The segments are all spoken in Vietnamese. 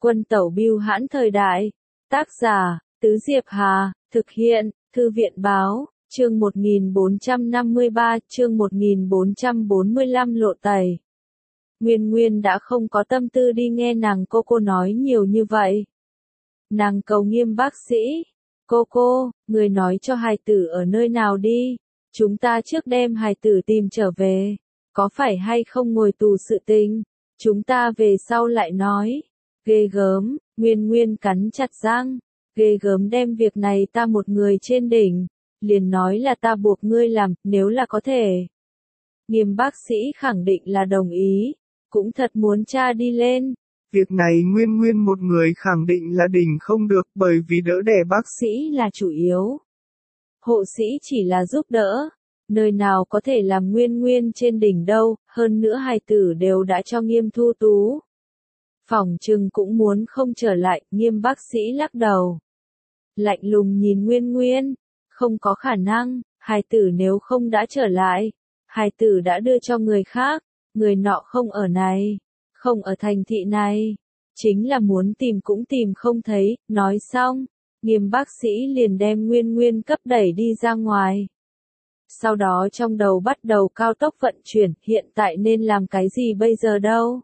Quân tẩu bưu hãn thời đại. Tác giả, Tứ Diệp Hà, thực hiện, Thư viện báo, chương 1453, chương 1445 lộ tẩy. Nguyên Nguyên đã không có tâm tư đi nghe nàng cô nói nhiều như vậy. Nàng cầu Nghiêm bác sĩ, cô, người nói cho hài tử ở nơi nào đi, chúng ta trước đem hài tử tìm trở về, có phải hay không ngồi tù sự tình, chúng ta về sau lại nói. Ghê gớm, Nguyên Nguyên cắn chặt răng, ghê gớm đem việc này ta một người trên đỉnh, liền nói là ta buộc ngươi làm, nếu là có thể. Nghiêm bác sĩ khẳng định là đồng ý, cũng thật muốn cha đi lên. Việc này Nguyên Nguyên một người khẳng định là đỉnh không được bởi vì đỡ đẻ bác sĩ là chủ yếu. Hộ sĩ chỉ là giúp đỡ, nơi nào có thể làm Nguyên Nguyên trên đỉnh đâu, hơn nữa hài tử đều đã cho Nghiêm thu tú. Phỏng chừng cũng muốn không trở lại, Nghiêm bác sĩ lắc đầu. Lạnh lùng nhìn Nguyên Nguyên, không có khả năng, hài tử nếu không đã trở lại, hài tử đã đưa cho người khác, người nọ không ở này, không ở thành thị này, chính là muốn tìm cũng tìm không thấy, nói xong, Nghiêm bác sĩ liền đem Nguyên Nguyên cấp đẩy đi ra ngoài. Sau đó trong đầu bắt đầu cao tốc vận chuyển, hiện tại nên làm cái gì bây giờ đâu?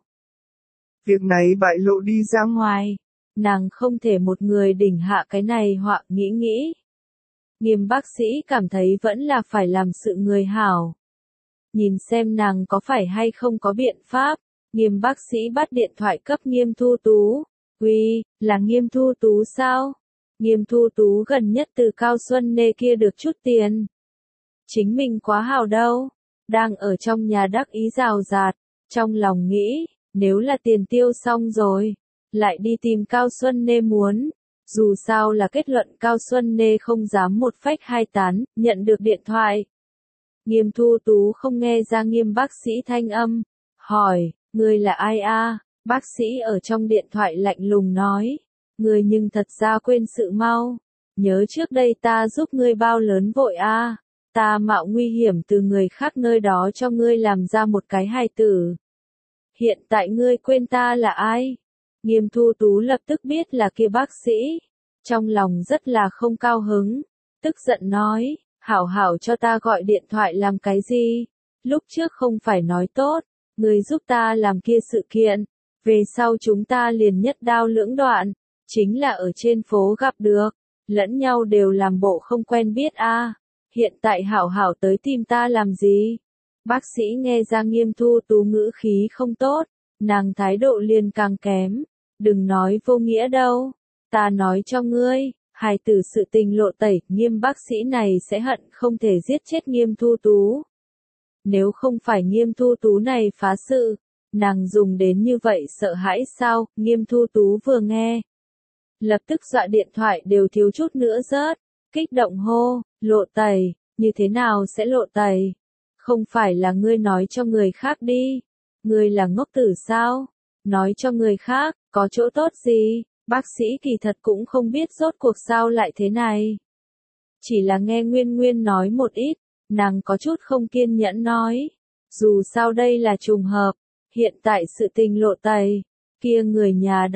Việc này bại lộ đi ra ngoài, nàng không thể một người đỉnh hạ cái này họa, nghĩ. Nghiêm bác sĩ cảm thấy vẫn là phải làm sự người hảo. Nhìn xem nàng có phải hay không có biện pháp, Nghiêm bác sĩ bắt điện thoại cấp Nghiêm thu tú. Uy, là Nghiêm thu tú sao? Nghiêm thu tú gần nhất từ Cao Xuân Nê kia được chút tiền. Chính mình quá hào đâu, đang ở trong nhà đắc ý rào rạt, trong lòng nghĩ, nếu là tiền tiêu xong rồi, lại đi tìm Cao Xuân Nê muốn. Dù sao là kết luận Cao Xuân Nê không dám một phách hai tán, nhận được điện thoại. Nghiêm thu tú không nghe ra Nghiêm bác sĩ thanh âm, hỏi, người là ai a? Bác sĩ ở trong điện thoại lạnh lùng nói, người nhưng thật ra quên sự mau, nhớ trước đây ta giúp ngươi bao lớn vội a, ta mạo nguy hiểm từ người khác nơi đó cho ngươi làm ra một cái hài tử. Hiện tại ngươi quên ta là ai? Nghiêm thu tú lập tức biết là kia bác sĩ, trong lòng rất là không cao hứng, tức giận nói, hảo cho ta gọi điện thoại làm cái gì? Lúc trước không phải nói tốt, người giúp ta làm kia sự kiện, về sau chúng ta liền nhất đao lưỡng đoạn, chính là ở trên phố gặp được, lẫn nhau đều làm bộ không quen biết a. Hiện tại hảo tới tìm ta làm gì? Bác sĩ nghe ra Nghiêm thu tú ngữ khí không tốt, nàng thái độ liền càng kém, đừng nói vô nghĩa đâu, ta nói cho ngươi, hài tử sự tình lộ tẩy, Nghiêm bác sĩ này sẽ hận không thể giết chết Nghiêm thu tú. Nếu không phải Nghiêm thu tú này phá sự, nàng dùng đến như vậy sợ hãi sao? Nghiêm thu tú vừa nghe, lập tức dọa điện thoại đều thiếu chút nữa rớt, kích động hô, lộ tẩy, như thế nào sẽ lộ tẩy? Không phải là ngươi nói cho người khác đi, ngươi là ngốc tử sao? Nói cho người khác, có chỗ tốt gì? Bác sĩ kỳ thật cũng không biết rốt cuộc sao lại thế này. Chỉ là nghe Nguyên Nguyên nói một ít, nàng có chút không kiên nhẫn nói. Dù sao đây là trùng hợp, hiện tại sự tình lộ tẩy, kia người nhà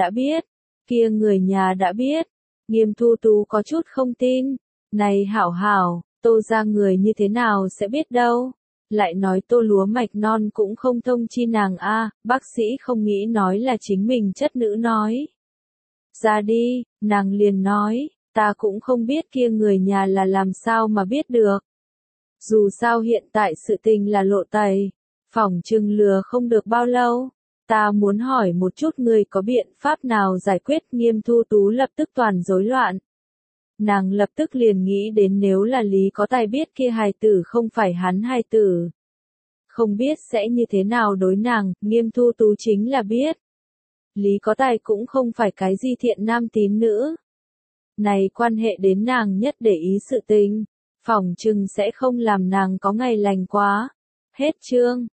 đã biết, Nghiêm thu tú có chút không tin. Này hảo, Tô ra người như thế nào sẽ biết đâu. Lại nói Tô lúa mạch non cũng không thông chi nàng a. Bác sĩ không nghĩ nói là chính mình chất nữ nói. Ra đi, nàng liền nói, ta cũng không biết kia người nhà là làm sao mà biết được. Dù sao hiện tại sự tình là lộ tẩy, phỏng chừng lừa không được bao lâu. Ta muốn hỏi một chút người có biện pháp nào giải quyết? Nghiêm thu tú lập tức toàn rối loạn. Nàng lập tức liền nghĩ đến nếu là Lý có tài biết kia hài tử không phải hắn hài tử, không biết sẽ như thế nào đối nàng. Nghiêm thu tú chính là biết. Lý có tài cũng không phải cái gì thiện nam tín nữ. Này quan hệ đến nàng nhất để ý sự tình, phỏng chừng sẽ không làm nàng có ngày lành quá. Hết chương.